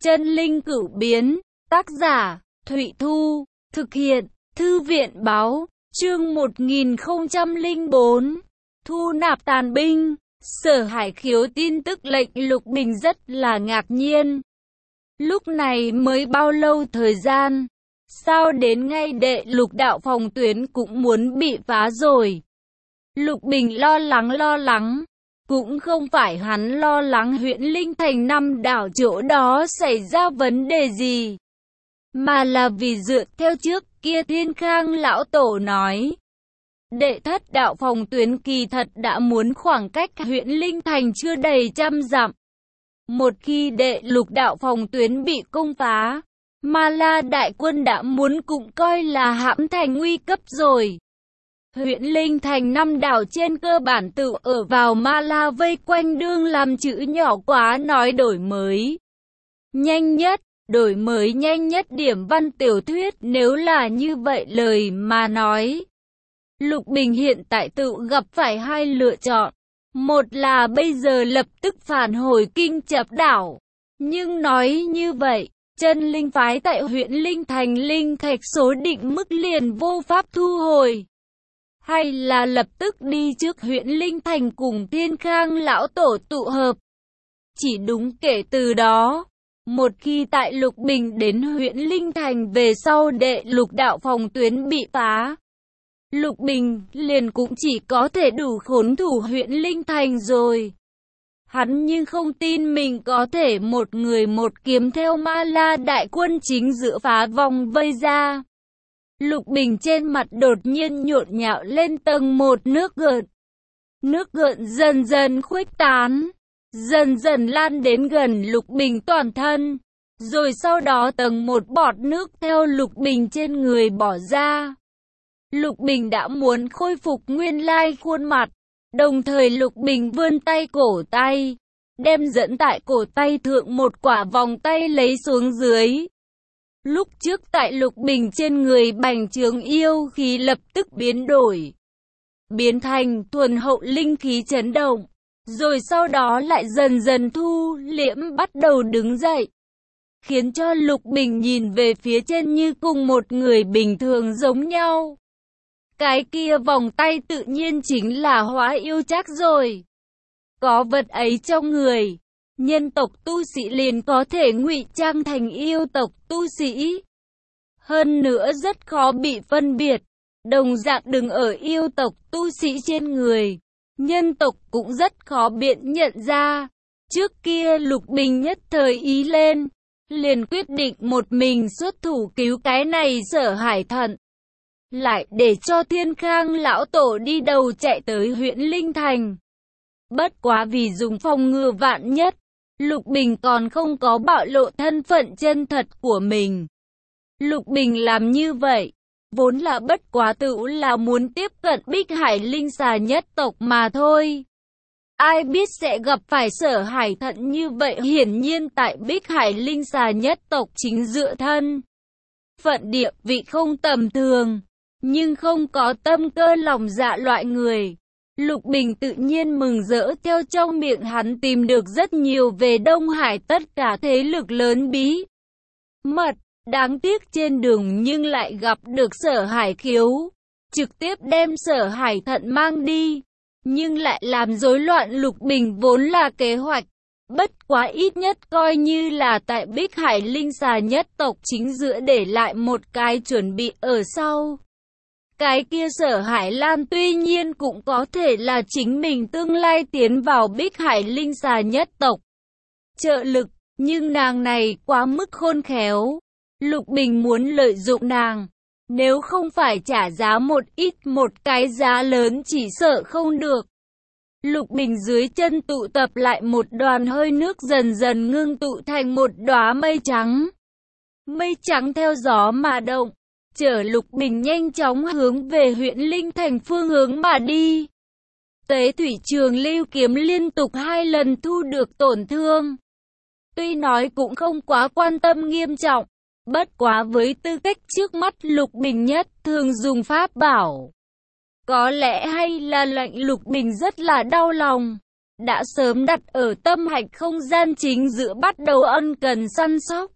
Chân linh cửu biến, tác giả, Thụy Thu, thực hiện, Thư viện báo, chương 1004, thu nạp tàn binh. Sở Hải Khiếu tin tức lệnh Lục Bình rất là ngạc nhiên. Lúc này mới bao lâu thời gian, sao đến ngay đệ Lục đạo phòng tuyến cũng muốn bị phá rồi. Lục Bình lo lắng. Cũng không phải hắn lo lắng Huyễn Linh Thành 5 đảo chỗ đó xảy ra vấn đề gì, mà là vì dựa theo trước kia Thiên Khang lão tổ nói, đệ thất đạo phòng tuyến kỳ thật đã muốn khoảng cách Huyễn Linh Thành chưa đầy 100 dặm. Một khi đệ Lục đạo phòng tuyến bị công phá, Ma La đại quân đã muốn cũng coi là hãm thành nguy cấp rồi. Huyễn Linh Thành 5 đảo trên cơ bản tự ở vào Ma La vây quanh đương làm chữ nhỏ quá nói đổi mới nhanh nhất điểm văn tiểu thuyết. Nếu là như vậy lời mà nói, Lục Bình hiện tại tự gặp phải hai lựa chọn. Một là bây giờ lập tức phản hồi Kinh Chập đảo. Nhưng nói như vậy, chân linh phái tại Huyễn Linh Thành linh thạch số định mức liền vô pháp thu hồi. Hay là lập tức đi trước Huyễn Linh Thành cùng Thiên Khang lão tổ tụ hợp. Chỉ đúng kể từ đó, một khi tại Lục Bình đến Huyễn Linh Thành về sau đệ Lục đạo phòng tuyến bị phá, Lục Bình liền cũng chỉ có thể đủ khốn thủ Huyễn Linh Thành rồi. Hắn nhưng không tin mình có thể một người một kiếm theo Ma La đại quân chính giữa phá vòng vây ra. Lục Bình trên mặt đột nhiên nhộn nhạo lên tầng một nước gợn. Nước gợn dần dần khuếch tán, dần dần lan đến gần Lục Bình toàn thân. Rồi sau đó tầng một bọt nước theo Lục Bình trên người bỏ ra. Lục Bình đã muốn khôi phục nguyên lai khuôn mặt. Đồng thời Lục Bình vươn tay cổ tay, đem dẫn tại cổ tay thượng một quả vòng tay lấy xuống dưới. Lúc trước tại Lục Bình trên người bành trướng yêu khí lập tức biến đổi, biến thành thuần hậu linh khí chấn động, rồi sau đó lại dần dần thu liễm bắt đầu đứng dậy, khiến cho Lục Bình nhìn về phía trên như cùng một người bình thường giống nhau. Cái kia vòng tay tự nhiên chính là Hóa Yêu Trác rồi. Có vật ấy trong người, nhân tộc tu sĩ liền có thể ngụy trang thành yêu tộc tu sĩ. Hơn nữa rất khó bị phân biệt, đồng dạng đừng ở yêu tộc tu sĩ trên người, nhân tộc cũng rất khó biện nhận ra. Trước kia Lục Bình nhất thời ý lên, liền quyết định một mình xuất thủ cứu cái này Sở Hải Thận, lại để cho Thiên Khang lão tổ đi đầu chạy tới Huyễn Linh Thành. Bất quá vì dùng phòng ngừa vạn nhất, Lục Bình còn không có bạo lộ thân phận chân thật của mình. Lục Bình làm như vậy, vốn là bất quá tự là muốn tiếp cận Bích Hải Linh Xà nhất tộc mà thôi. Ai biết sẽ gặp phải Sở Hải Thận như vậy. Hiển nhiên tại Bích Hải Linh Xà nhất tộc chính dựa thân phận địa vị không tầm thường, nhưng không có tâm cơ lòng dạ loại người. Lục Bình tự nhiên mừng rỡ theo trong miệng hắn tìm được rất nhiều về Đông Hải tất cả thế lực lớn bí mật. Đáng tiếc trên đường nhưng lại gặp được Sở Hải Khiếu, trực tiếp đem Sở Hải Thận mang đi, nhưng lại làm rối loạn Lục Bình vốn là kế hoạch. Bất quá ít nhất coi như là tại Bích Hải Linh Xà nhất tộc chính giữa để lại một cái chuẩn bị ở sau. Cái kia Sở Hải Lan tuy nhiên cũng có thể là chính mình tương lai tiến vào Bích Hải Linh Xà nhất tộc trợ lực, nhưng nàng này quá mức khôn khéo. Lục Bình muốn lợi dụng nàng, nếu không phải trả giá một cái giá lớn chỉ sợ không được. Lục Bình dưới chân tụ tập lại một đoàn hơi nước dần dần ngưng tụ thành một đóa mây trắng. Mây trắng theo gió mà động, chở Lục Bình nhanh chóng hướng về Huyễn Linh Thành phương hướng mà đi. Tế thủy trường lưu kiếm liên tục 2 lần thu được tổn thương. Tuy nói cũng không quá quan tâm nghiêm trọng, bất quá với tư cách trước mắt Lục Bình nhất thường dùng pháp bảo, có lẽ hay là lệnh Lục Bình rất là đau lòng. đã sớm đặt ở tâm hạch không gian chính giữa bắt đầu ân cần săn sóc.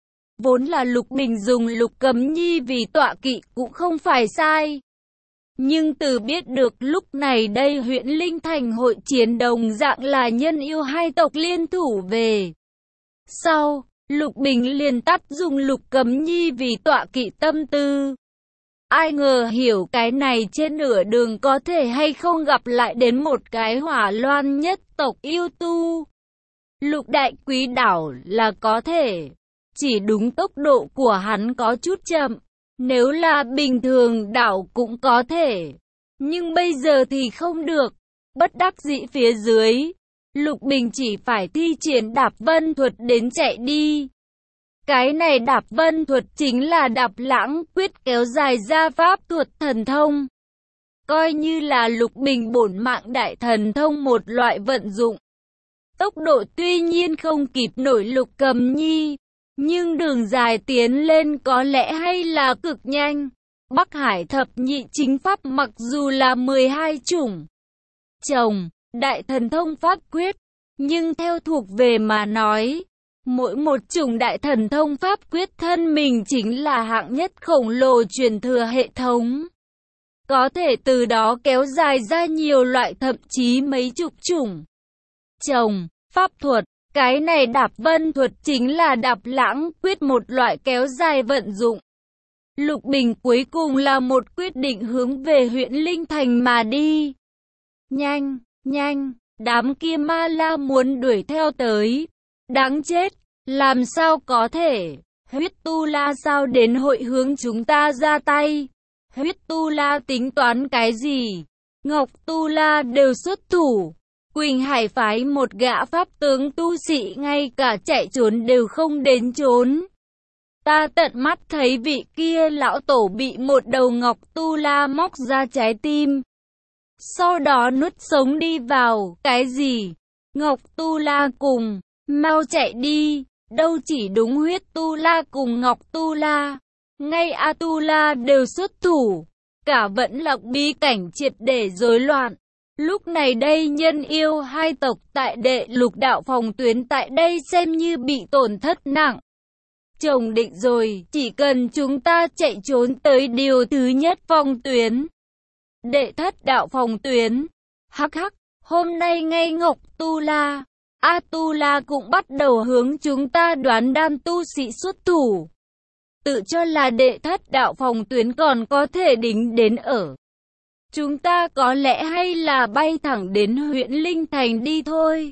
Vốn là Lục Bình dùng Lục Cấm Nhi vì tọa kỵ cũng không phải sai. Nhưng từ biết được lúc này đây huyện Linh Thành hội chiến đồng dạng là nhân yêu hai tộc liên thủ về. Sau, Lục Bình liền tắt dùng Lục Cấm Nhi vì tọa kỵ tâm tư. Ai ngờ hiểu cái này trên nửa đường có thể hay không gặp lại đến một cái Hỏa Loan nhất tộc yêu tu. Lục Đại Quý đảo là có thể, chỉ đúng tốc độ của hắn có chút chậm. Nếu là bình thường đảo cũng có thể, nhưng bây giờ thì không được. Bất đắc dĩ phía dưới, Lục Bình chỉ phải thi triển Đạp Vân thuật đến chạy đi. Cái này Đạp Vân thuật chính là Đạp Lãng Quyết kéo dài ra pháp thuật thần thông. Coi như là Lục Bình bổn mạng đại thần thông một loại vận dụng. Tốc độ tuy nhiên không kịp nổi Lục Cấm Nhi, nhưng đường dài tiến lên có lẽ hay là cực nhanh. Bắc Hải thập nhị chính pháp mặc dù là 12 chủng chồng đại thần thông pháp quyết, nhưng theo thuộc về mà nói, mỗi một chủng đại thần thông pháp quyết thân mình chính là hạng nhất khổng lồ truyền thừa hệ thống. Có thể từ đó kéo dài ra nhiều loại thậm chí mấy chục chủng chồng pháp thuật. Cái này Đạp Vân thuật chính là Đạp Lãng Quyết một loại kéo dài vận dụng. Lục Bình cuối cùng là một quyết định hướng về huyện Linh Thành mà đi. Nhanh, nhanh, đám kia ma la muốn đuổi theo tới. Đáng chết, làm sao có thể, huyết tu la sao đến hội hướng chúng ta ra tay. Huyết tu la tính toán cái gì? Ngọc tu la đều xuất thủ. Quỳnh Hải phái một gã pháp tướng tu sĩ ngay cả chạy trốn đều không đến trốn. Ta tận mắt thấy vị kia lão tổ bị một đầu ngọc tu la móc ra trái tim. Sau đó nuốt sống đi vào, cái gì? Ngọc tu la cùng, mau chạy đi, đâu chỉ đúng huyết tu la cùng ngọc tu la. Ngay A tu la đều xuất thủ, cả Vẫn Lạc bí cảnh triệt để rối loạn. Lúc này đây nhân yêu hai tộc tại Đệ Lục đạo phòng tuyến tại đây xem như bị tổn thất nặng. Chồng định rồi, chỉ cần chúng ta chạy trốn tới điều thứ nhất phòng tuyến. Đệ Thất đạo phòng tuyến. Hắc hắc, hôm nay ngay Ngọc Tu La, A Tu La cũng bắt đầu hướng chúng ta đoán đam tu sĩ xuất thủ. Tự cho là Đệ Thất đạo phòng tuyến còn có thể đính đến ở. Chúng ta có lẽ hay là bay thẳng đến huyện Linh Thành đi thôi.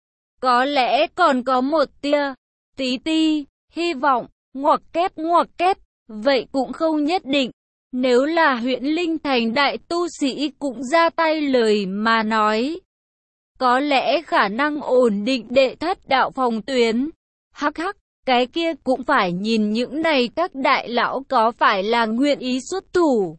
Có lẽ còn có một tia, tí ti, hy vọng, ngoặc kép, vậy cũng không nhất định. Nếu là huyện Linh Thành đại tu sĩ cũng ra tay lời mà nói, có lẽ khả năng ổn định Đệ Thất đạo phòng tuyến. Hắc hắc, cái kia cũng phải nhìn những này các đại lão có phải là nguyện ý xuất thủ.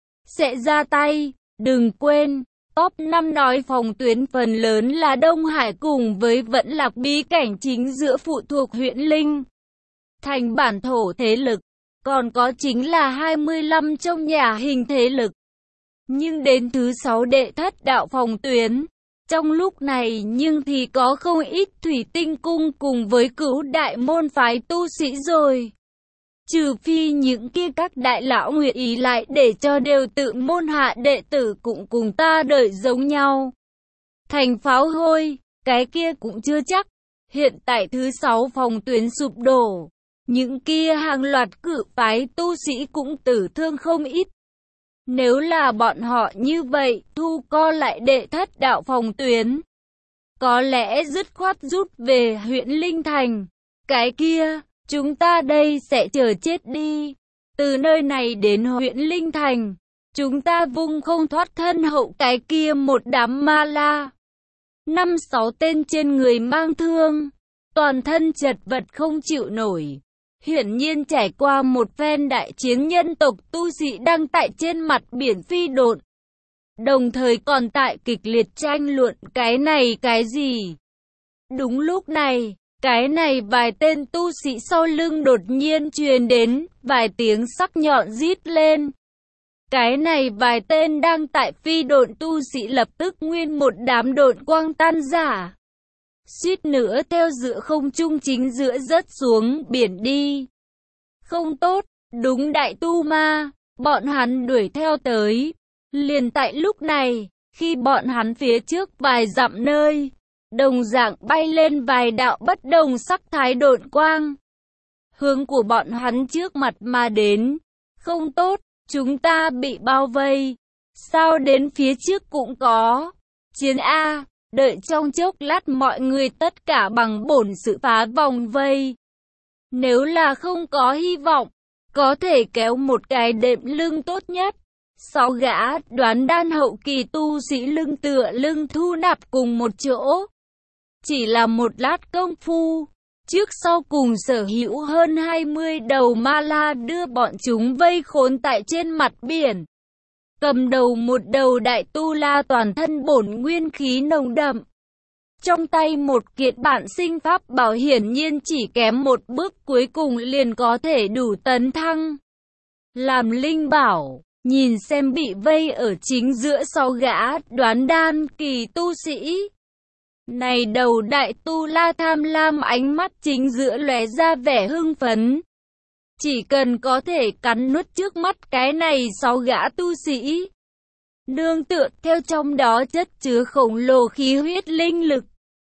Sẽ ra tay, đừng quên, top 5 nói phòng tuyến phần lớn là Đông Hải cùng với Vẫn Lạc bí cảnh chính giữa phụ thuộc huyện Linh Thành bản thổ thế lực, còn có chính là 25 trong nhà hình thế lực. Nhưng đến thứ 6 Đệ Thất đạo phòng tuyến, trong lúc này nhưng thì có không ít thủy tinh cung cùng với Cửu đại môn phái tu sĩ rồi. Trừ phi những kia các đại lão nguyện ý lại để cho đều tự môn hạ đệ tử cũng cùng ta đợi giống nhau. Thành pháo hôi, cái kia cũng chưa chắc. Hiện tại thứ 6 phòng tuyến sụp đổ, những kia hàng loạt cự phái tu sĩ cũng tử thương không ít. Nếu là bọn họ như vậy, thu co lại Đệ Thất đạo phòng tuyến, có lẽ dứt khoát rút về huyện Linh Thành. Cái kia, chúng ta đây sẽ chờ chết đi. Từ nơi này đến huyện Linh Thành, chúng ta vung không thoát thân hậu cái kia một đám ma la. 5-6 tên trên người mang thương, toàn thân chật vật không chịu nổi. Hiển nhiên trải qua một phen đại chiến nhân tộc tu sĩ đang tại trên mặt biển phi độn. Đồng thời còn tại kịch liệt tranh luận cái này cái gì. Đúng lúc này, cái này vài tên tu sĩ sau lưng đột nhiên truyền đến vài tiếng sắc nhọn rít lên. Cái này vài tên đang tại phi độn tu sĩ lập tức nguyên một đám độn quang tan rã. Suýt nữa theo giữa không trung chính giữa rớt xuống biển đi. Không tốt, đúng đại tu ma, bọn hắn đuổi theo tới. Liền tại lúc này, khi bọn hắn phía trước vài dặm nơi, đồng dạng bay lên vài đạo bất đồng sắc thái độn quang. Hướng của bọn hắn trước mặt mà đến. Không tốt, chúng ta bị bao vây. Sao đến phía trước cũng có. Chiến A, đợi trong chốc lát mọi người tất cả bằng bổn sự phá vòng vây. Nếu là không có hy vọng, có thể kéo một cái đệm lưng tốt nhất. 6 gã đoán đan hậu kỳ tu sĩ lưng tựa lưng thu nạp cùng một chỗ. Chỉ là một lát công phu, trước sau cùng sở hữu hơn 20 đầu ma la đưa bọn chúng vây khốn tại trên mặt biển. Cầm đầu một đầu đại tu la toàn thân bổn nguyên khí nồng đậm. Trong tay một kiện bản sinh pháp bảo hiển nhiên chỉ kém một bước cuối cùng liền có thể đủ tấn thăng. Làm linh bảo, nhìn xem bị vây ở chính giữa 6 gã đoán đan kỳ tu sĩ. Này đầu đại tu la tham lam ánh mắt chính giữa lóe ra vẻ hưng phấn. Chỉ cần có thể cắn nuốt trước mắt cái này 6 gã tu sĩ. Nương tựa theo trong đó chất chứa khổng lồ khí huyết linh lực.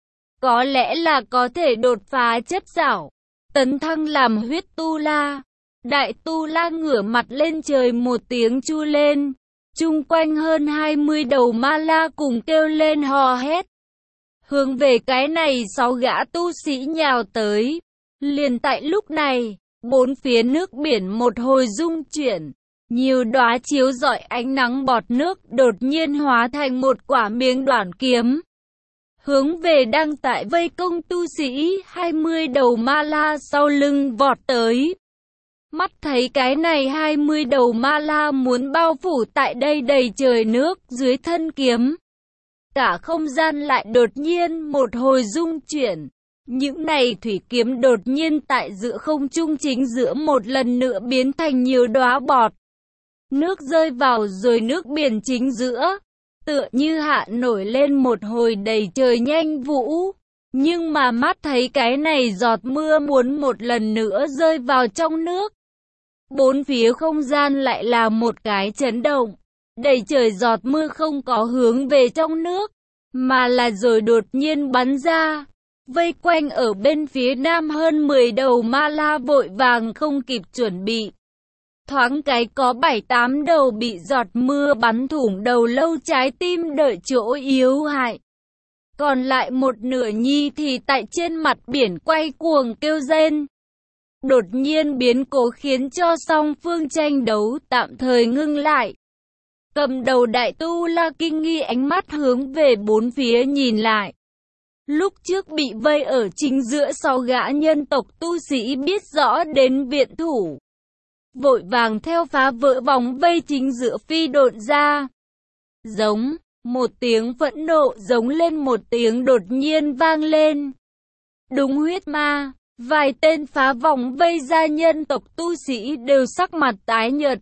Có lẽ là có thể đột phá chất giảo, tấn thăng làm huyết tu la. Đại tu la ngửa mặt lên trời một tiếng chu lên. Chung quanh hơn 20 đầu ma la cùng kêu lên hò hét. Hướng về cái này 6 gã tu sĩ nhào tới. Liền tại lúc này, bốn phía nước biển một hồi rung chuyển. Nhiều đóa chiếu rọi ánh nắng bọt nước đột nhiên hóa thành một quả miếng đoản kiếm. Hướng về đang tại vây công tu sĩ 20 đầu ma la sau lưng vọt tới. Mắt thấy cái này 20 đầu ma la muốn bao phủ tại đây đầy trời nước dưới thân kiếm. Cả không gian lại đột nhiên một hồi rung chuyển. Những này thủy kiếm đột nhiên tại giữa không trung chính giữa một lần nữa biến thành nhiều đóa bọt. Nước rơi vào rồi nước biển chính giữa. Tựa như hạ nổi lên một hồi đầy trời nhanh vũ. Nhưng mà mắt thấy cái này giọt mưa muốn một lần nữa rơi vào trong nước. Bốn phía không gian lại là một cái chấn động. Đầy trời giọt mưa không có hướng về trong nước, mà là rồi đột nhiên bắn ra. Vây quanh ở bên phía nam hơn 10 đầu ma la vội vàng không kịp chuẩn bị. Thoáng cái có 7-8 đầu bị giọt mưa bắn thủng đầu lâu trái tim đợi chỗ yếu hại. Còn lại một nửa nhi thì tại trên mặt biển quay cuồng kêu rên. Đột nhiên biến cố khiến cho song phương tranh đấu tạm thời ngưng lại. Cầm đầu đại tu la kinh nghi ánh mắt hướng về bốn phía nhìn lại. Lúc trước bị vây ở chính giữa 6 gã nhân tộc tu sĩ biết rõ đến viện thủ. Vội vàng theo phá vỡ vòng vây chính giữa phi độn ra. Giống, một tiếng phẫn nộ giống lên một tiếng đột nhiên vang lên. Đúng huyết ma, vài tên phá vòng vây ra nhân tộc tu sĩ đều sắc mặt tái nhợt.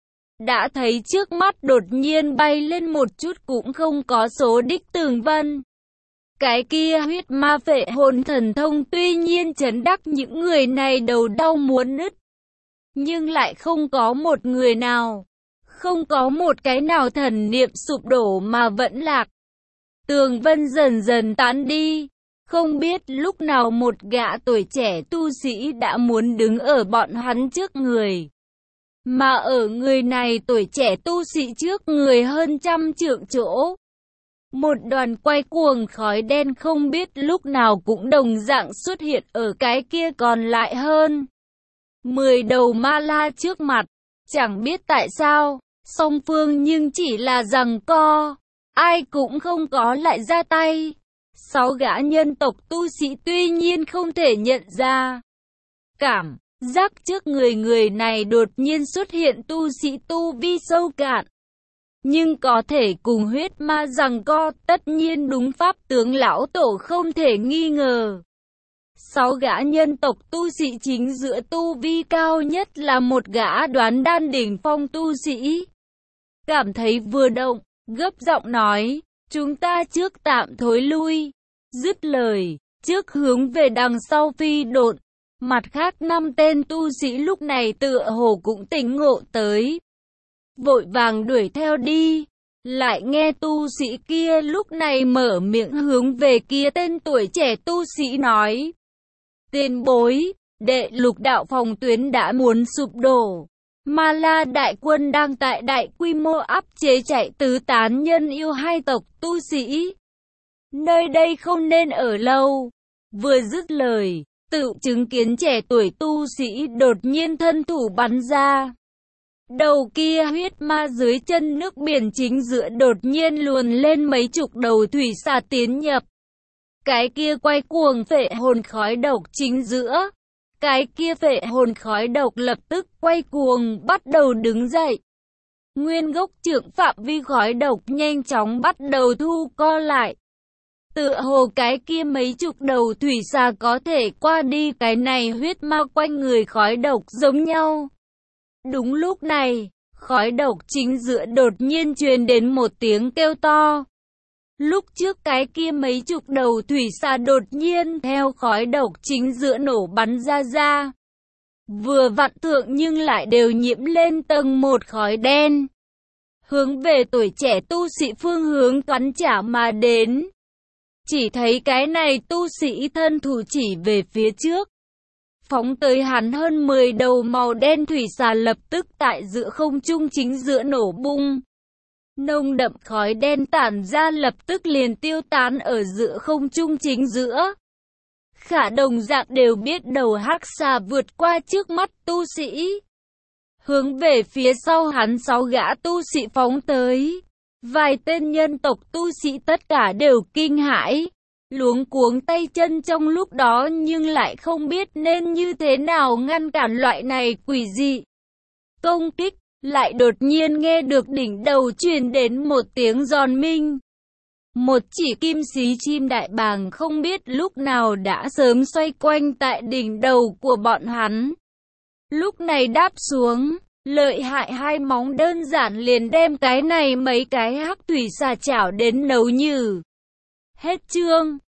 Đã thấy trước mắt đột nhiên bay lên một chút cũng không có số đích tường vân. Cái kia huyết ma phệ hồn thần thông tuy nhiên chấn đắc những người này đầu đau muốn nứt. Nhưng lại không có một người nào, không có một cái nào thần niệm sụp đổ mà vẫn lạc. Tường vân dần dần tán đi, không biết lúc nào một gã tuổi trẻ tu sĩ đã muốn đứng ở bọn hắn trước người. Mà ở người này tuổi trẻ tu sĩ trước người hơn 100 trượng chỗ. Một đoàn quay cuồng khói đen không biết lúc nào cũng đồng dạng xuất hiện ở cái kia còn lại hơn 10 đầu ma la trước mặt. Chẳng biết tại sao, song phương nhưng chỉ là giằng co, ai cũng không có lại ra tay. 6 gã nhân tộc tu sĩ tuy nhiên không thể nhận ra. Cảm giác trước người này đột nhiên xuất hiện tu sĩ tu vi sâu cạn. Nhưng có thể cùng huyết ma giằng co tất nhiên đúng pháp tướng lão tổ không thể nghi ngờ. 6 gã nhân tộc tu sĩ chính giữa tu vi cao nhất là một gã đoán đan đỉnh phong tu sĩ. cảm thấy vừa động, gấp giọng nói, chúng ta trước tạm thối lui. Dứt lời, trước hướng về đằng sau phi độn. Mặt khác 5 tên tu sĩ lúc này tựa hồ cũng tỉnh ngộ tới, vội vàng đuổi theo đi. Lại nghe tu sĩ kia lúc này mở miệng hướng về kia tên tuổi trẻ tu sĩ nói, tiền bối, đệ lục đạo phòng tuyến đã muốn sụp đổ. Ma La đại quân đang tại đại quy mô áp chế chạy tứ tán nhân yêu hai tộc tu sĩ. Nơi đây không nên ở lâu. Vừa dứt lời, tự chứng kiến trẻ tuổi tu sĩ đột nhiên thân thủ bắn ra. Đầu kia huyết ma dưới chân nước biển chính giữa đột nhiên luồn lên mấy chục đầu thủy xà tiến nhập. Cái kia quay cuồng phệ hồn khói độc chính giữa. Cái kia phệ hồn khói độc lập tức quay cuồng bắt đầu đứng dậy. Nguyên gốc trưởng phạm vi khói độc nhanh chóng bắt đầu thu co lại. Tựa hồ cái kia mấy chục đầu thủy xà có thể qua đi cái này huyết ma quanh người khói độc giống nhau. Đúng lúc này, khói độc chính giữa đột nhiên truyền đến một tiếng kêu to. Lúc trước cái kia mấy chục đầu thủy xà đột nhiên theo khói độc chính giữa nổ bắn ra. Vừa vặn thượng nhưng lại đều nhiễm lên tầng một khói đen. Hướng về tuổi trẻ tu sĩ phương hướng toán trả mà đến. Chỉ thấy cái này tu sĩ thân thủ chỉ về phía trước. Phóng tới hắn hơn 10 đầu màu đen thủy xà lập tức tại giữa không trung chính giữa nổ bung. Nồng đậm khói đen tản ra lập tức liền tiêu tán ở giữa không trung chính giữa. Khả đồng dạng đều biết đầu hắc xà vượt qua trước mắt tu sĩ. Hướng về phía sau hắn 6 gã tu sĩ phóng tới. Vài tên nhân tộc tu sĩ tất cả đều kinh hãi. Luống cuống tay chân trong lúc đó nhưng lại không biết nên như thế nào ngăn cản loại này quỷ dị công kích. Lại đột nhiên nghe được đỉnh đầu truyền đến một tiếng giòn minh. Một chỉ kim xí chim đại bàng không biết lúc nào đã sớm xoay quanh tại đỉnh đầu của bọn hắn. Lúc này đáp xuống, lợi hại hai móng đơn giản liền đem cái này mấy cái hắc thủy xà chảo đến nấu nhừ. Hết chương.